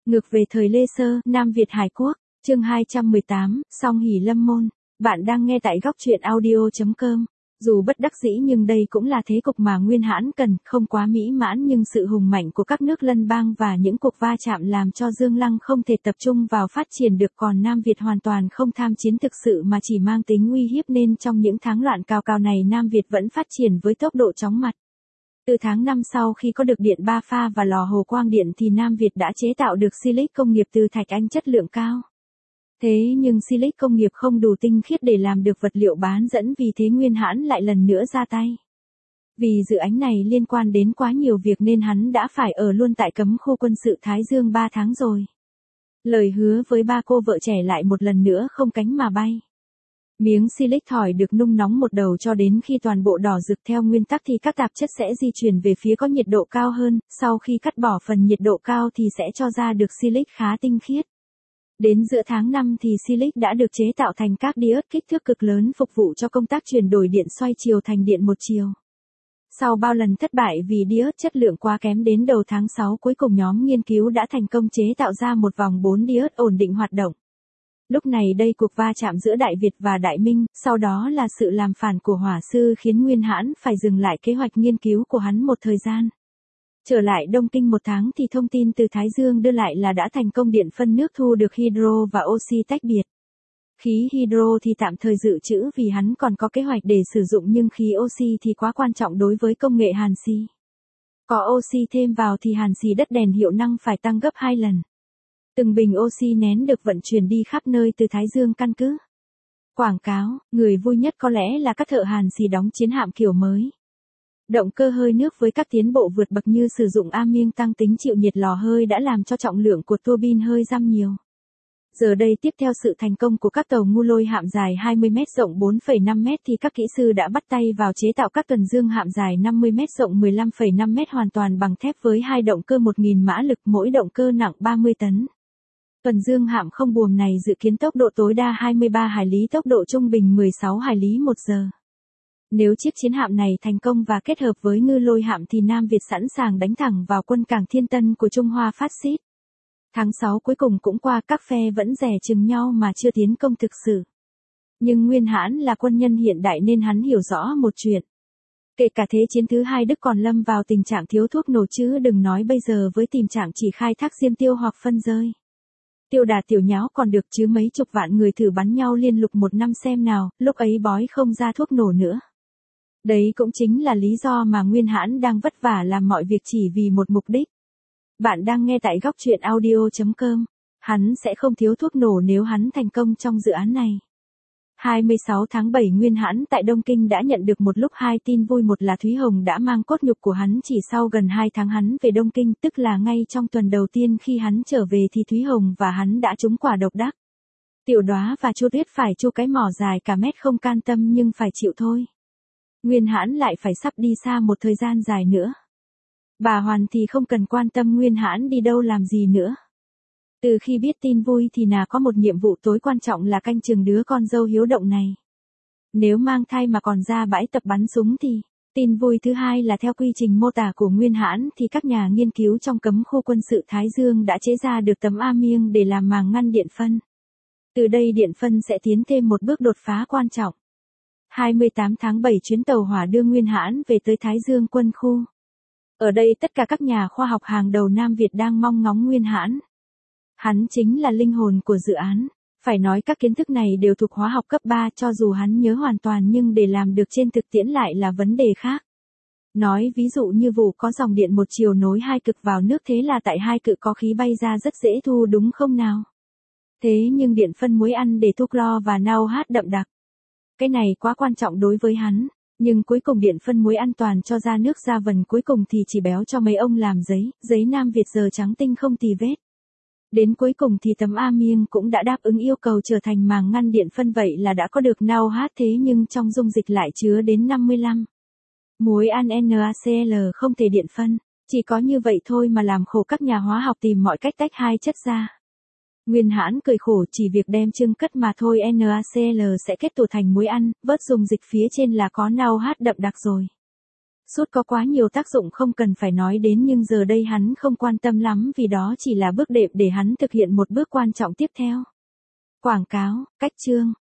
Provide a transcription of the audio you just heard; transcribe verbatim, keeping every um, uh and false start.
Ngược về thời Lê Sơ, Nam Việt Hải Quốc, chương hai trăm mười tám, Song Hỷ Lâm Môn. Bạn đang nghe tại góc truyện audio chấm com. Dù bất đắc dĩ nhưng đây cũng là thế cục mà Nguyên Hãn cần, không quá mỹ mãn nhưng sự hùng mạnh của các nước lân bang và những cuộc va chạm làm cho Dương Lăng không thể tập trung vào phát triển được, còn Nam Việt hoàn toàn không tham chiến thực sự mà chỉ mang tính uy hiếp, nên trong những tháng loạn cào cào này Nam Việt vẫn phát triển với tốc độ chóng mặt. Từ tháng năm sau khi có được điện ba pha và lò hồ quang điện thì Nam Việt đã chế tạo được silic công nghiệp từ thạch anh chất lượng cao. Thế nhưng silic công nghiệp không đủ tinh khiết để làm được vật liệu bán dẫn, vì thế Nguyên Hãn lại lần nữa ra tay. Vì dự án này liên quan đến quá nhiều việc nên hắn đã phải ở luôn tại cấm khu quân sự Thái Dương ba tháng rồi. Lời hứa với ba cô vợ trẻ lại một lần nữa không cánh mà bay. Miếng silic thỏi được nung nóng một đầu cho đến khi toàn bộ đỏ rực, theo nguyên tắc thì các tạp chất sẽ di chuyển về phía có nhiệt độ cao hơn, sau khi cắt bỏ phần nhiệt độ cao thì sẽ cho ra được silic khá tinh khiết. Đến giữa tháng năm thì silic đã được chế tạo thành các diode kích thước cực lớn phục vụ cho công tác chuyển đổi điện xoay chiều thành điện một chiều. Sau bao lần thất bại vì diode chất lượng quá kém, đến đầu tháng sáu cuối cùng nhóm nghiên cứu đã thành công chế tạo ra một vòng bốn diode ổn định hoạt động. Lúc này đây cuộc va chạm giữa Đại Việt và Đại Minh, sau đó là sự làm phản của Hỏa Sư khiến Nguyên Hãn phải dừng lại kế hoạch nghiên cứu của hắn một thời gian. Trở lại Đông Kinh một tháng thì thông tin từ Thái Dương đưa lại là đã thành công điện phân nước thu được hydro và oxy tách biệt. Khí hydro thì tạm thời dự trữ vì hắn còn có kế hoạch để sử dụng, nhưng khí oxy thì quá quan trọng đối với công nghệ hàn xì. Có oxy thêm vào thì hàn xì đất đèn hiệu năng phải tăng gấp hai lần. Từng bình oxy nén được vận chuyển đi khắp nơi từ Thái Dương căn cứ. Quảng cáo, người vui nhất có lẽ là các thợ hàn xì đóng chiến hạm kiểu mới. Động cơ hơi nước với các tiến bộ vượt bậc như sử dụng amiêng tăng tính chịu nhiệt lò hơi đã làm cho trọng lượng của tua bin hơi giảm nhiều. Giờ đây tiếp theo sự thành công của các tàu ngư lôi hạm dài hai mươi mét rộng bốn phẩy năm mét thì các kỹ sư đã bắt tay vào chế tạo các tuần dương hạm dài năm mươi mét rộng mười lăm phẩy năm mét hoàn toàn bằng thép với hai động cơ một nghìn mã lực, mỗi động cơ nặng ba mươi tấn. Tuần dương hạm không buồm này dự kiến tốc độ tối đa hai mươi ba hải lý, tốc độ trung bình mười sáu hải lý một giờ. Nếu chiếc chiến hạm này thành công và kết hợp với ngư lôi hạm thì Nam Việt sẵn sàng đánh thẳng vào quân cảng Thiên Tân của Trung Hoa phát xít. Tháng sáu cuối cùng cũng qua, các phe vẫn dè chừng nhau mà chưa tiến công thực sự. Nhưng Nguyên Hãn là quân nhân hiện đại nên hắn hiểu rõ một chuyện. Kể cả thế chiến thứ hai Đức còn lâm vào tình trạng thiếu thuốc nổ, chứ đừng nói bây giờ với tình trạng chỉ khai thác diêm tiêu hoặc phân rơi. Tiêu đà tiểu nháo còn được, chứ mấy chục vạn người thử bắn nhau liên lục một năm xem nào, lúc ấy bói không ra thuốc nổ nữa. Đấy cũng chính là lý do mà Nguyên Hãn đang vất vả làm mọi việc chỉ vì một mục đích. Bạn đang nghe tại góc truyện audio chấm com. Hắn sẽ không thiếu thuốc nổ nếu hắn thành công trong dự án này. hai mươi sáu tháng bảy Nguyên Hãn tại Đông Kinh đã nhận được một lúc hai tin vui, một là Thúy Hồng đã mang cốt nhục của hắn chỉ sau gần hai tháng hắn về Đông Kinh, tức là ngay trong tuần đầu tiên khi hắn trở về thì Thúy Hồng và hắn đã trúng quả độc đắc. Tiểu Đoá và Chu Tuyết phải chu cái mỏ dài cả mét không can tâm nhưng phải chịu thôi. Nguyên Hãn lại phải sắp đi xa một thời gian dài nữa. Bà Hoàn thì không cần quan tâm Nguyên Hãn đi đâu làm gì nữa. Từ khi biết tin vui thì nà có một nhiệm vụ tối quan trọng là canh chừng đứa con dâu hiếu động này. Nếu mang thai mà còn ra bãi tập bắn súng thì, tin vui thứ hai là theo quy trình mô tả của Nguyên Hãn thì các nhà nghiên cứu trong cấm khu quân sự Thái Dương đã chế ra được tấm amiêng để làm màng ngăn điện phân. Từ đây điện phân sẽ tiến thêm một bước đột phá quan trọng. hai mươi tám tháng bảy chuyến tàu hỏa đưa Nguyên Hãn về tới Thái Dương quân khu. Ở đây tất cả các nhà khoa học hàng đầu Nam Việt đang mong ngóng Nguyên Hãn. Hắn chính là linh hồn của dự án. Phải nói các kiến thức này đều thuộc hóa học cấp ba, cho dù hắn nhớ hoàn toàn nhưng để làm được trên thực tiễn lại là vấn đề khác. Nói ví dụ như vụ có dòng điện một chiều nối hai cực vào nước, thế là tại hai cực có khí bay ra rất dễ thu đúng không nào? Thế nhưng điện phân muối ăn để thu clo và nao hát đậm đặc. Cái này quá quan trọng đối với hắn. Nhưng cuối cùng điện phân muối an toàn cho ra nước ra vần, cuối cùng thì chỉ béo cho mấy ông làm giấy, giấy Nam Việt giờ trắng tinh không tì vết. Đến cuối cùng thì tấm amiêng cũng đã đáp ứng yêu cầu trở thành màng ngăn điện phân, vậy là đã có được nao hát, thế nhưng trong dung dịch lại chứa đến năm mươi lăm muối ăn NaCl không thể điện phân. Chỉ có như vậy thôi mà làm khổ các nhà hóa học tìm mọi cách tách hai chất ra. Nguyên Hãn cười khổ, chỉ việc đem chưng cất mà thôi, NaCl sẽ kết tụ thành muối ăn, vớt dùng dịch phía trên là có nao hát đậm đặc rồi. Sút có quá nhiều tác dụng không cần phải nói đến nhưng giờ đây hắn không quan tâm lắm vì đó chỉ là bước đệm để hắn thực hiện một bước quan trọng tiếp theo. Quảng cáo, cách chương,